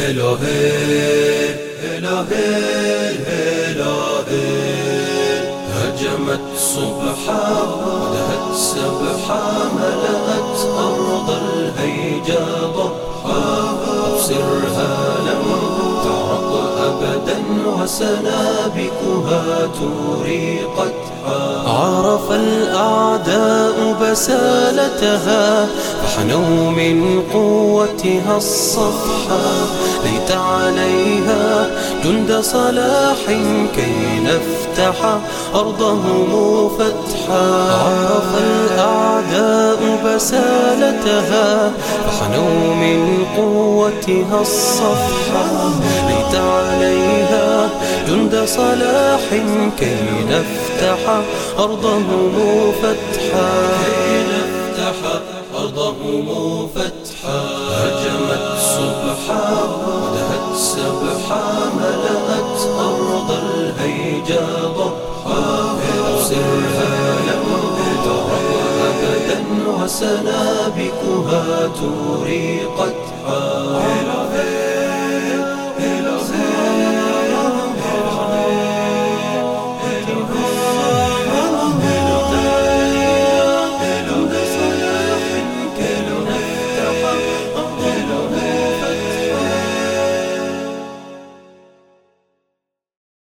هجمت صبحا ودهت سبحا ملأت أرض الهيجا ضبحا أبصرها لم تعرق أبدا وسنابكها توري قدحا عرف الأعداء بسالتها فحنوا من قوتها الصفحا ليت عليها جند صلاح كي نفتح أرضهم فتحا عرف الأعداء بسالتها فحنوا من قوتها الصفحا ليت عليها جند صلاح كي نفتح أرضهم فتحا أرضهم فتحا هجمت صبحا ودهت سبحا ملأت أرض الهيجا ضبحا أبصرها لم تعرق أبدا وسنابكها توري قدحا